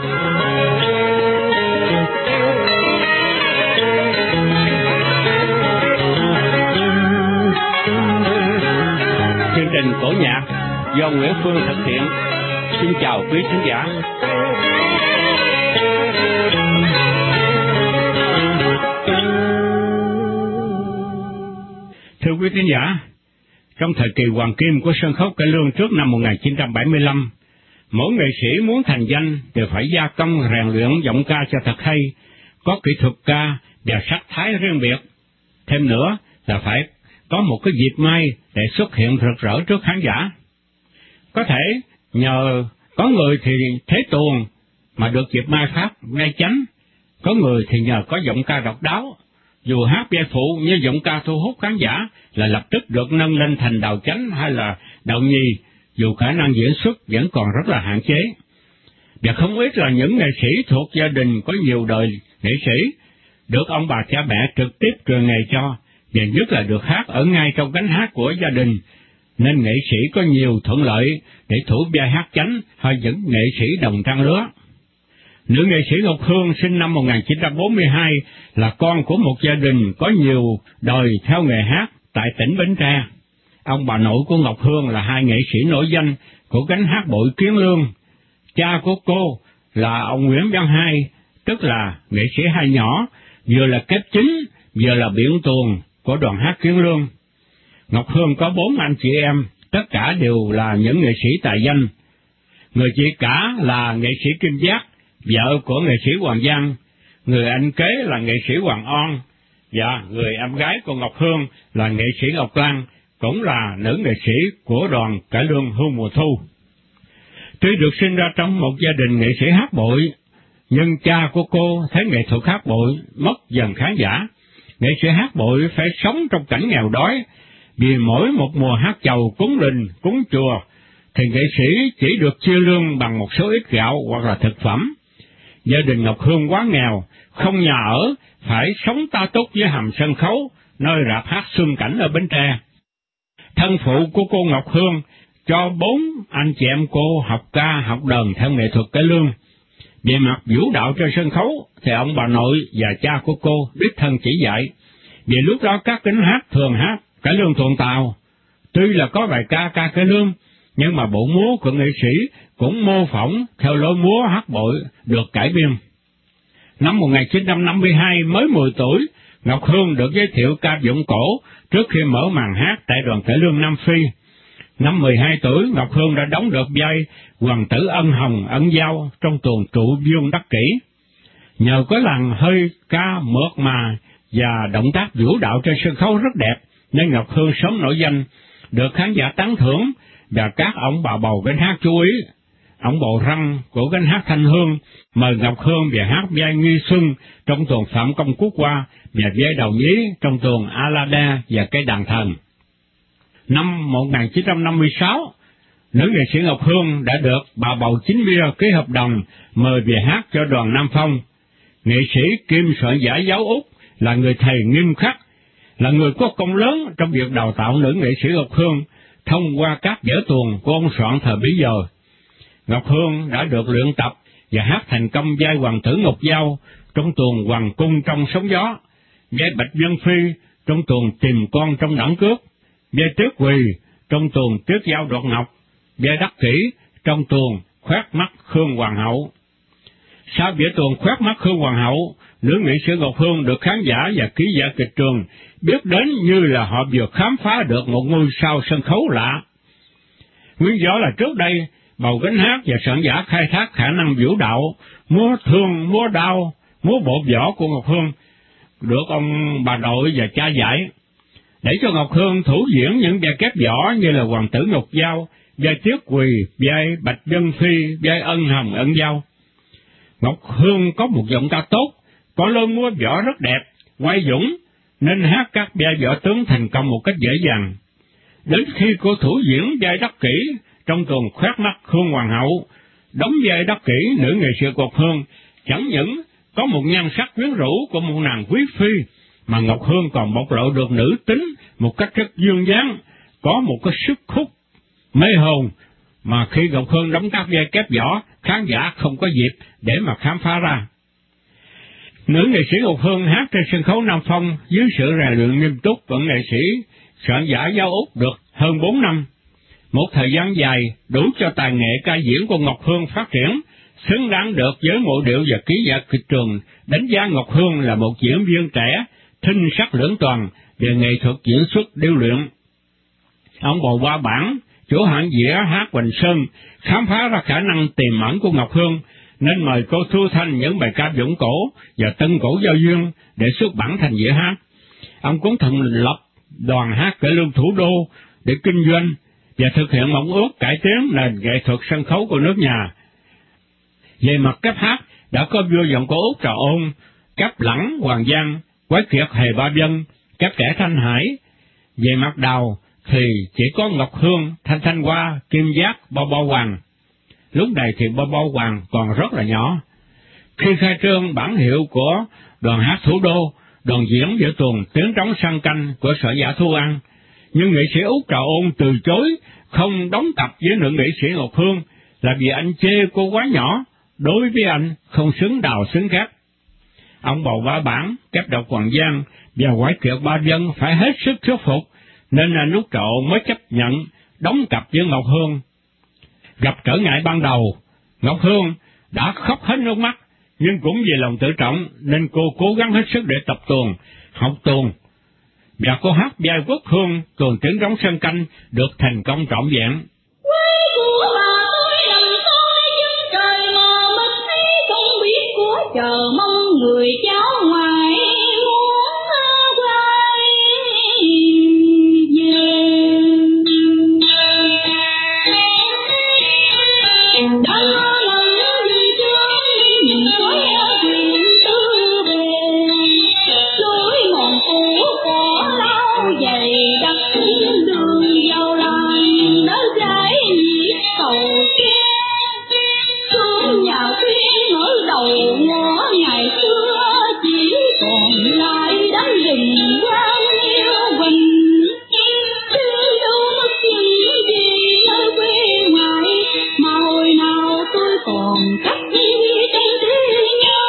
Chương trình cổ nhạc do Nguyễn Phương thực hiện. Xin chào quý khán giả. Thưa quý khán giả, trong thời kỳ hoàng kim của sân khấu cải lương trước năm 1975, mỗi nghệ sĩ muốn thành danh đều phải gia công rèn luyện giọng ca cho thật hay, có kỹ thuật ca và sắc thái riêng biệt. Thêm nữa là phải có một cái dịp may để xuất hiện rực rỡ trước khán giả. Có thể nhờ có người thì thế tuồng mà được dịp may phát ngay chánh, có người thì nhờ có giọng ca độc đáo, dù hát vai phụ như giọng ca thu hút khán giả là lập tức được nâng lên thành đầu chánh hay là đầu nhì, dù khả năng diễn xuất vẫn còn rất là hạn chế. Và không ít là những nghệ sĩ thuộc gia đình có nhiều đời nghệ sĩ, được ông bà cha mẹ trực tiếp truyền nghề cho, và nhất là được hát ở ngay trong cánh hát của gia đình, nên nghệ sĩ có nhiều thuận lợi để thủ vai hát chánh hơn những nghệ sĩ đồng trang lứa. Nữ nghệ sĩ Ngọc Hương sinh năm 1942 là con của một gia đình có nhiều đời theo nghề hát tại tỉnh Bến Tre. Ông bà nội của Ngọc Hương là hai nghệ sĩ nổi danh của cánh hát bội Kiến Lương. Cha của cô là ông Nguyễn Văn Hai, tức là nghệ sĩ hai nhỏ, vừa là kép chính, vừa là biện tuồng của đoàn hát Kiến Lương. Ngọc Hương có 4 anh chị em, tất cả đều là những nghệ sĩ tài danh. Người chị cả là nghệ sĩ Kim Giác, vợ của nghệ sĩ Hoàng Giang, người anh kế là nghệ sĩ Hoàng On, và người em gái của Ngọc Hương là nghệ sĩ Ngọc Lan, cũng là nữ nghệ sĩ của đoàn cải lương Hương Mùa Thu. Tuy được sinh ra trong một gia đình nghệ sĩ hát bội, nhưng cha của cô thấy nghệ thuật hát bội mất dần khán giả. Nghệ sĩ hát bội phải sống trong cảnh nghèo đói, vì mỗi một mùa hát chầu cúng đình, cúng chùa, thì nghệ sĩ chỉ được chia lương bằng một số ít gạo hoặc là thực phẩm. Gia đình Ngọc Hương quá nghèo, không nhà ở, phải sống ta túc với hầm sân khấu, nơi rạp hát Xuân Cảnh ở Bến Tre. Thân phụ của cô Ngọc Hương cho 4 anh chị em cô học ca, học đờn theo nghệ thuật cải lương. Về mặt vũ đạo trên sân khấu thì ông bà nội và cha của cô đích thân chỉ dạy. Vì lúc đó các cánh hát thường hát cải lương thuần tàu, tuy là có bài ca cải lương, nhưng mà bộ múa của nghệ sĩ cũng mô phỏng theo lối múa hát bội được cải biên. Năm 1952, mới 10 tuổi, Ngọc Hương được giới thiệu ca giọng cổ trước khi mở màn hát tại đoàn cải lương Nam Phi. Năm 12 tuổi, Ngọc Hương đã đóng được vai hoàng tử Ân Hồng Ân Giao trong tuồng Trụ Dương Đắc Kỷ. Nhờ có làn hơi ca mượt mà và động tác vũ đạo trên sân khấu rất đẹp, nên Ngọc Hương sớm nổi danh, được khán giả tán thưởng, và các ông bà bầu gánh hát chú ý. Ông bầu Răng của gánh hát Thanh Hương mời Ngọc Hương về hát vai Nghi Xuân trong tuồng Phạm Công Quốc Hoa và vai Đầu Nhí trong tuồng Alada và Cây Đàn Thần. Năm 1956, nữ nghệ sĩ Ngọc Hương đã được bà bầu Chính Bia ký hợp đồng mời về hát cho đoàn Nam Phong. Nghệ sĩ Kim Soạn Giả giáo Úc là người thầy nghiêm khắc, là người có công lớn trong việc đào tạo nữ nghệ sĩ Ngọc Hương thông qua các vở tuồng của ông Soạn thời bấy giờ. Ngọc Hương đã được luyện tập và hát thành công vai hoàng tử Ngọc Giao trong tuồng Hoàng Cung trong Sóng Gió, vai Bạch Vân Phi trong tuồng Tìm Con trong Đẳng Cước, vai Tuyết Quỳ trong tuồng Tuyết Giao Đoạt Ngọc, vai Đắc Kỷ trong tuồng Khoét Mắt Khương Hoàng Hậu. Sau vở tuồng Khoét Mắt Khương Hoàng Hậu, nữ nghệ sĩ Ngọc Hương được khán giả và ký giả kịch trường biết đến như là họ vừa khám phá được một ngôi sao sân khấu lạ. Nguyên do là trước đây, bầu gánh hát và soạn giả khai thác khả năng vũ đạo, múa thương, múa đao, múa bộ võ của Ngọc Hương, được ông bà nội và cha dạy, để cho Ngọc Hương thủ diễn những vai kép võ như là Hoàng tử Ngọc Giao, vai Tuyết Quỳ, vai Bạch Vân Phi, vai Ân Hồng Ân Giao. Ngọc Hương có một giọng ca tốt, có lối múa võ rất đẹp, quay dũng, nên hát các vai võ tướng thành công một cách dễ dàng. Đến khi cô thủ diễn vai Đắc Kỷ trong tuồng Khoét Mắt Khương Hoàng Hậu, đóng vai Đắc Kỷ, nữ nghệ sĩ Ngọc Hương chẳng những có một nhan sắc quyến rũ của một nàng quý phi, mà Ngọc Hương còn bộc lộ được nữ tính một cách rất dương dáng, có một cái sức hút mê hồn, mà khi Ngọc Hương đóng các vai kép võ, khán giả không có dịp để mà khám phá ra. Nữ nghệ sĩ Ngọc Hương hát trên sân khấu Nam Phong dưới sự rèn luyện nghiêm túc của nghệ sĩ soạn giả giáo Úc được hơn 4 năm. Một thời gian dài đủ cho tài nghệ ca diễn của Ngọc Hương phát triển, xứng đáng được với mộ điệu và ký giả kịch trường đánh giá Ngọc Hương là một diễn viên trẻ, thinh sắc lưỡng toàn về nghệ thuật diễn xuất điêu luyện. Ông Bầu Ba Bản, chủ hãng dĩa hát Hoành Sơn, khám phá ra khả năng tiềm ẩn của Ngọc Hương, nên mời cô thu thanh những bài ca vọng cổ và tân cổ giao duyên để xuất bản thành dĩa hát. Ông cũng thành lập đoàn hát cải lương thủ đô để kinh doanh và thực hiện mong ước cải tiến nền nghệ thuật sân khấu của nước nhà. Về mặt cấp hát, đã có vua giọng cổ Úc Trà Ôn, cấp Lẳng Hoàng Giang, Quái Kiệt Hề Ba Vân, cấp Trẻ Thanh Hải. Về mặt đào thì chỉ có Ngọc Hương, Thanh Hoa, Kim Giác, Bo Hoàng. Lúc này thì Bo Hoàng còn rất là nhỏ. Khi khai trương bản hiệu của đoàn hát thủ đô, đoàn diễn vở tuồng Tiếng Trống Sang Canh của Sở Giả Thu An, nhưng nghệ sĩ Úc Trà Ôn từ chối không đóng cặp với nữ nghệ sĩ Ngọc Hương là vì anh chê cô quá nhỏ, đối với anh không xứng đào xứng khác. Ông Bầu Ba Bản, Kép Độc Hoàng Giang và Quái Kiệt Ba Vân phải hết sức thuyết phục, nên anh Úc Trà Ôn mới chấp nhận đóng cặp với Ngọc Hương. Gặp trở ngại ban đầu, Ngọc Hương đã khóc hết nước mắt, nhưng cũng vì lòng tự trọng nên cô cố gắng hết sức để tập tuồng, học tuồng. Và cô hát vai Quốc Hương tuồng Tiếng Trống Sang Canh được thành công trọn vẹn. Chờ mong người cháu ngoại muốn quay về. Đã lần gì trước nhìn khói thuyền tư về, lối mòn cũ cỏ lau dày đặc đường vào làng đã gái nhịp cầu kia. Xuống nhà khuyên ở đầu ngõ ngày xưa chỉ còn lại đám rừng quang yêu bình. Chứ đâu mất những gì nơi quê ngoại, mà hồi nào tôi còn khắc ghi trong trí nhớ.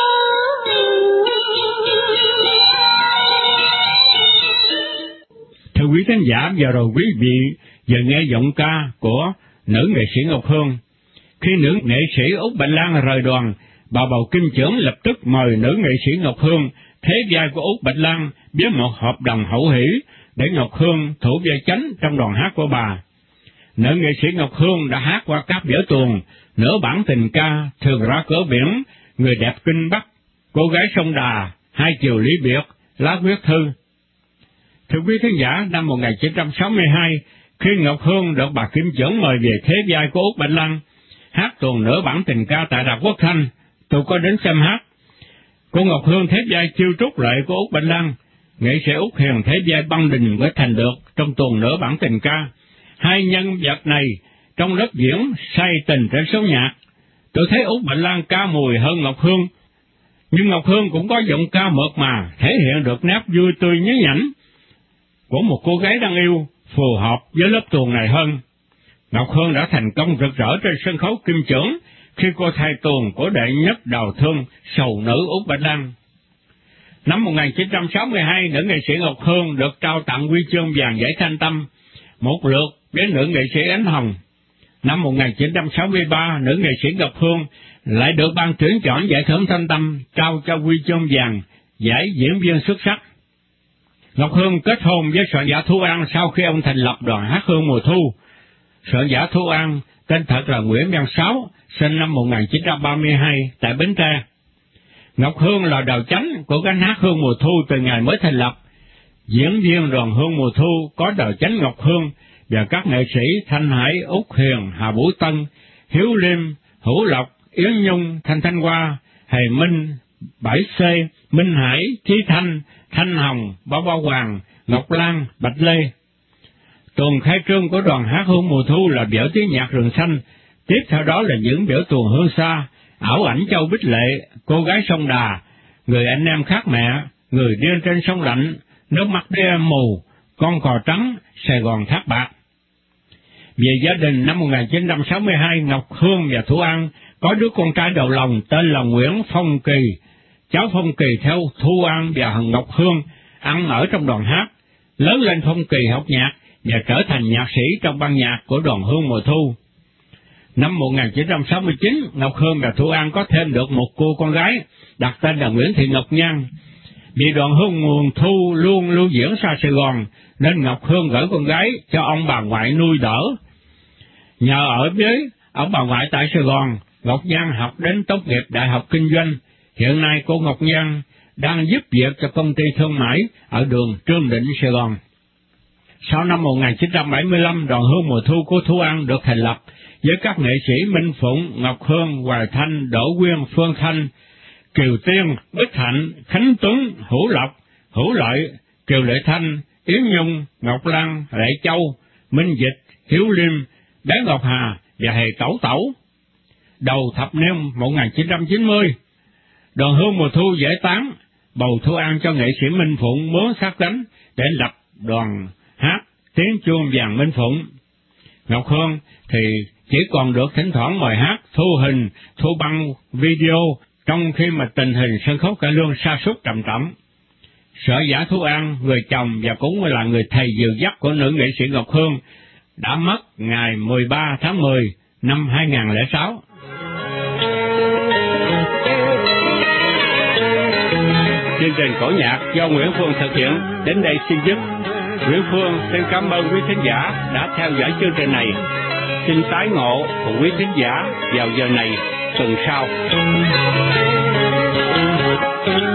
Thưa quý khán giả, giờ rồi quý vị vừa nghe giọng ca của nữ nghệ sĩ Ngọc Hương. Khi nữ nghệ sĩ Úc Bạch Lan rời đoàn, bà Bầu Kim Chưởng lập tức mời nữ nghệ sĩ Ngọc Hương thế vai của Úc Bạch Lan với một hợp đồng hậu hỷ để Ngọc Hương thủ vai chánh trong đoàn hát của bà. Nữ nghệ sĩ Ngọc Hương đã hát qua các vở tuồng, nửa bản tình ca, Thường Ra Cửa Biển, Người Đẹp Kinh Bắc, Cô Gái Sông Đà, Hai Chiều Lý Biệt, Lá Quyết Thư. Thưa quý khán giả, năm 1962, khi Ngọc Hương được bà Kim Chưởng mời về thế vai của Úc Bạch Lan, hát tuồng nửa bản tình ca tại Đài Quốc Thanh, tôi có đến xem hát. Cô Ngọc Hương thế vai Chiêu Trúc Lệ của Úc Bạch Lan, nghệ sĩ Úc Hiền thế vai Băng Đình với Thành Được trong tuồng nửa bản tình ca. Hai nhân vật này trong lớp diễn say tình trên số nhạc. Tôi thấy Úc Bạch Lan ca mùi hơn Ngọc Hương, nhưng Ngọc Hương cũng có giọng ca mượt mà, thể hiện được nét vui tươi nhí nhảnh của một cô gái đang yêu, phù hợp với lớp tuồng này hơn. Ngọc Hương đã thành công rực rỡ trên sân khấu Kim Chưởng khi cô thay tuồng của đệ nhất đào thương sầu nữ Úc Bạch Lan. Năm 1962, nữ nghệ sĩ Ngọc Hương được trao tặng huy chương vàng giải Thanh Tâm, một lượt với nữ nghệ sĩ Ánh Hồng. Năm 1963, nữ nghệ sĩ Ngọc Hương lại được ban tuyển chọn giải thưởng Thanh Tâm, trao cho huy chương vàng giải diễn viên xuất sắc. Ngọc Hương kết hôn với soạn giả Thu An sau khi ông thành lập đoàn hát Hương Mùa Thu. Soạn giả Thu An tên thật là Nguyễn Văn Sáu, sinh năm 1932 tại Bến Tre. Ngọc Hương là đầu chánh của gánh hát Hương Mùa Thu từ ngày mới thành lập. Diễn viên đoàn Hương Mùa Thu có đầu chánh Ngọc Hương và các nghệ sĩ Thanh Hải, Úc Hiền, Hà Vũ Tân, Hiếu Liêm, Hữu Lộc, Yến Nhung, Thanh Hoa, Hề Minh, Bảy C, Minh Hải, Chí Thanh, Thanh Hồng, Bao Hoàng, Ngọc Lan, Bạch Lê. Tuần khai trương của đoàn hát Hương Mùa Thu là vở tiếng nhạc Rừng Xanh, tiếp theo đó là những vở tuồng Hương Xa, Ảo Ảnh Châu Bích Lệ, Cô Gái Sông Đà, Người Anh Em Khác Mẹ, Người Điên Trên Sông Lạnh, Nước Mắt Đêm Em Mù, Con Cò Trắng, Sài Gòn Thác Bạc. Về gia đình, năm 1962, Ngọc Hương và Thu An Có đứa con trai đầu lòng tên là Nguyễn Phong Kỳ. Cháu Phong Kỳ theo Thu An và Hằng Ngọc Hương ăn ở trong đoàn hát. Lớn lên Phong Kỳ học nhạc và trở thành nhạc sĩ trong ban nhạc của đoàn Hương Mùa Thu. Năm 1969, Ngọc Hương và Thu An có thêm được một cô con gái, đặt tên là Nguyễn Thị Ngọc Nhan. Vì đoàn Hương Mùa Thu luôn lưu diễn xa Sài Gòn, nên Ngọc Hương gửi con gái cho ông bà ngoại nuôi đỡ. Nhờ ở với ông bà ngoại tại Sài Gòn, Ngọc Nhan học đến tốt nghiệp Đại học Kinh doanh. Hiện nay cô Ngọc Nhan đang giúp việc cho công ty thương mại ở đường Trương Định, Sài Gòn. Sau năm 1975, đoàn Hương Mùa Thu của Thu An được thành lập với các nghệ sĩ Minh Phụng, Ngọc Hương, Hoài Thanh, Đỗ Quyên, Phương Thanh, Kiều Tiên, Bích Hạnh, Khánh Tuấn, Hữu Lộc, Hữu Lợi, Kiều Lệ Thanh, Yến Nhung, Ngọc Lan, Lệ Châu, Minh Dịch, Hiếu Liêm, Bé Ngọc Hà và Hề Tẩu Tẩu. Đầu thập niên 1990, đoàn Hương Mùa Thu giải tán, bầu Thu An cho nghệ sĩ Minh Phụng mướn sát đánh để lập đoàn hát Tiếng Chuông Vàng Minh Phụng. Ngọc Hương thì chỉ còn được thỉnh thoảng mời hát, thu hình, thu băng video, trong khi mà tình hình sân khấu cải lương sa sút trầm trọng. Sở giả Thu An, người chồng và cũng là người thầy dìu dắt của nữ nghệ sĩ Ngọc Hương, đã mất ngày 13 tháng 10 năm 2006. Chương trình cổ nhạc do Nguyễn Phương thực hiện đến đây xin dứt. Nguyễn Phương xin cảm ơn quý thính giả đã theo dõi chương trình này. Xin tái ngộ cùng quý thính giả vào giờ này tuần sau.